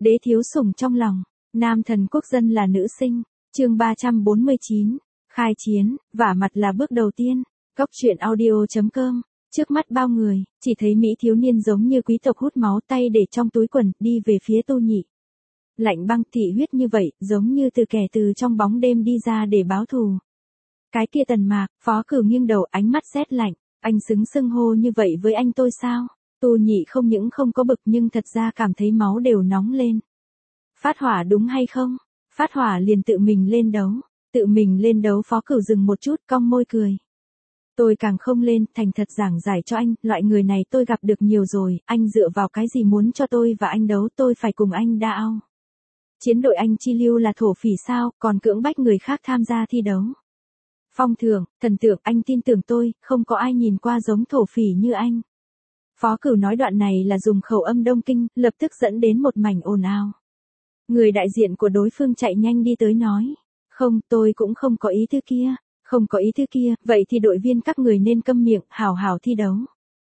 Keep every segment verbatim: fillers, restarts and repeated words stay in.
Đế thiếu sủng trong lòng, nam thần quốc dân là nữ sinh, chương ba trăm bốn mươi chín, khai chiến, vả mặt là bước đầu tiên, góc truyện audio chấm com, trước mắt bao người, chỉ thấy Mỹ thiếu niên giống như quý tộc hút máu tay để trong túi quần, đi về phía Tô Nhị. Lạnh băng thị huyết như vậy, giống như từ kẻ từ trong bóng đêm đi ra để báo thù. Cái kia Tần Mạc, Phó Cửu nghiêng đầu ánh mắt rét lạnh, anh xứng xưng hô như vậy với anh tôi sao? Tô Nhị không những không có bực nhưng thật ra cảm thấy máu đều nóng lên. Phát hỏa đúng hay không? Phát hỏa liền tự mình lên đấu, tự mình lên đấu. Phó Cửu dừng một chút cong môi cười. Tôi càng không lên, thành thật giảng giải cho anh, loại người này tôi gặp được nhiều rồi, anh dựa vào cái gì muốn cho tôi và anh đấu, tôi phải cùng anh đa ao. Chiến đội anh chi lưu là thổ phỉ sao, còn cưỡng bách người khác tham gia thi đấu. Phong thưởng, thần tượng, anh tin tưởng tôi, không có ai nhìn qua giống thổ phỉ như anh. Phó Cửu nói đoạn này là dùng khẩu âm Đông Kinh, lập tức dẫn đến một mảnh ồn ào. Người đại diện của đối phương chạy nhanh đi tới nói, không, tôi cũng không có ý thứ kia, không có ý thứ kia, vậy thì đội viên các người nên câm miệng, hào hào thi đấu.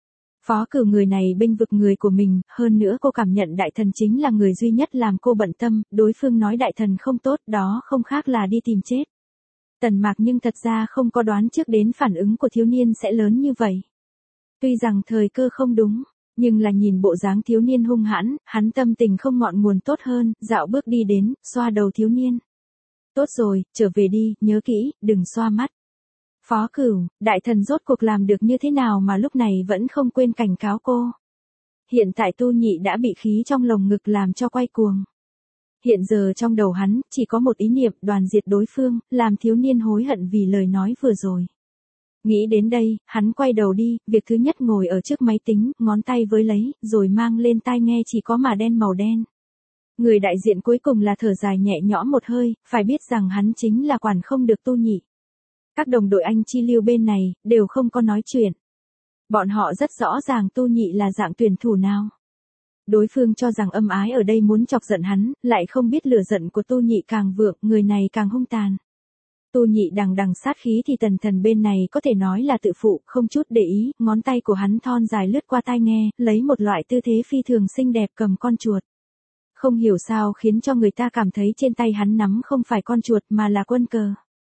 Phó Cửu người này bênh vực người của mình, hơn nữa cô cảm nhận đại thần chính là người duy nhất làm cô bận tâm, đối phương nói đại thần không tốt, đó không khác là đi tìm chết. Tần Mạc nhưng thật ra không có đoán trước đến phản ứng của thiếu niên sẽ lớn như vậy. Tuy rằng thời cơ không đúng, nhưng là nhìn bộ dáng thiếu niên hung hãn, hắn tâm tình không ngọn nguồn tốt hơn, dạo bước đi đến, xoa đầu thiếu niên. Tốt rồi, trở về đi, nhớ kỹ, đừng xoa mắt. Phó Cửu, đại thần rốt cuộc làm được như thế nào mà lúc này vẫn không quên cảnh cáo cô. Hiện tại Tô Nhị đã bị khí trong lồng ngực làm cho quay cuồng. Hiện giờ trong đầu hắn, chỉ có một ý niệm, đoàn diệt đối phương, làm thiếu niên hối hận vì lời nói vừa rồi. Nghĩ đến đây, hắn quay đầu đi, việc thứ nhất ngồi ở trước máy tính, ngón tay với lấy, rồi mang lên tai nghe chỉ có mà đen màu đen. Người đại diện cuối cùng là thở dài nhẹ nhõm một hơi, phải biết rằng hắn chính là quản không được Tô Nhị. Các đồng đội anh chi lưu bên này, đều không có nói chuyện. Bọn họ rất rõ ràng Tô Nhị là dạng tuyển thủ nào. Đối phương cho rằng âm ái ở đây muốn chọc giận hắn, lại không biết lửa giận của Tô Nhị càng vượng, người này càng hung tàn. Tô Nhị đằng đằng sát khí thì tần thần bên này có thể nói là tự phụ, không chút để ý, ngón tay của hắn thon dài lướt qua tai nghe, lấy một loại tư thế phi thường xinh đẹp cầm con chuột. Không hiểu sao khiến cho người ta cảm thấy trên tay hắn nắm không phải con chuột mà là quân cờ.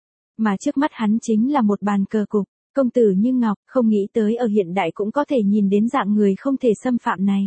Mà trước mắt hắn chính là một bàn cờ cục, công tử như ngọc, không nghĩ tới ở hiện đại cũng có thể nhìn đến dạng người không thể xâm phạm này.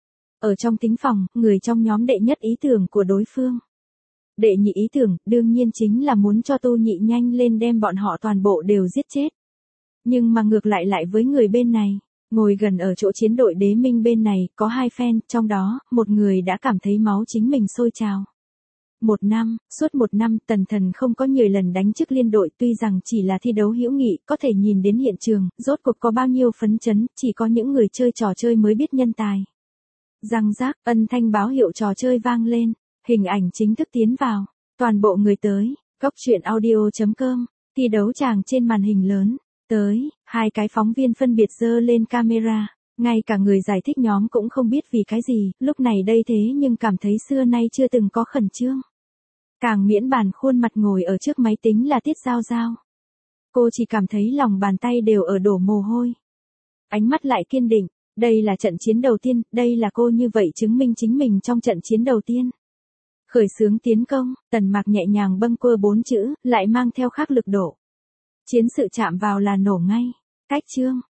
Ở trong tính phòng, người trong nhóm đệ nhất ý tưởng của đối phương. Đệ nhị ý tưởng, đương nhiên chính là muốn cho Tô Nhị nhanh lên đem bọn họ toàn bộ đều giết chết. Nhưng mà ngược lại lại với người bên này, ngồi gần ở chỗ chiến đội đế minh bên này, có hai fan, trong đó, một người đã cảm thấy máu chính mình sôi trào. Một năm, suốt một năm, tần thần không có nhiều lần đánh chức liên đội, tuy rằng chỉ là thi đấu hữu nghị, có thể nhìn đến hiện trường, rốt cuộc có bao nhiêu phấn chấn, chỉ có những người chơi trò chơi mới biết nhân tài. Răng rác, ân thanh báo hiệu trò chơi vang lên, hình ảnh chính thức tiến vào, toàn bộ người tới, góc truyện audio chấm com, thi đấu tràng trên màn hình lớn, tới, hai cái phóng viên phân biệt giơ lên camera, ngay cả người giải thích nhóm cũng không biết vì cái gì, lúc này đây thế nhưng cảm thấy xưa nay chưa từng có khẩn trương. Càng miễn bàn khuôn mặt ngồi ở trước máy tính là Tiết Giao Giao. Cô chỉ cảm thấy lòng bàn tay đều ở đổ mồ hôi. Ánh mắt lại kiên định, đây là trận chiến đầu tiên, đây là cô như vậy chứng minh chính mình trong trận chiến đầu tiên. Khởi xướng tiến công, Tần Mạc nhẹ nhàng bâng quơ bốn chữ, lại mang theo khác lực độ. Chiến sự chạm vào là nổ ngay. Cách chương,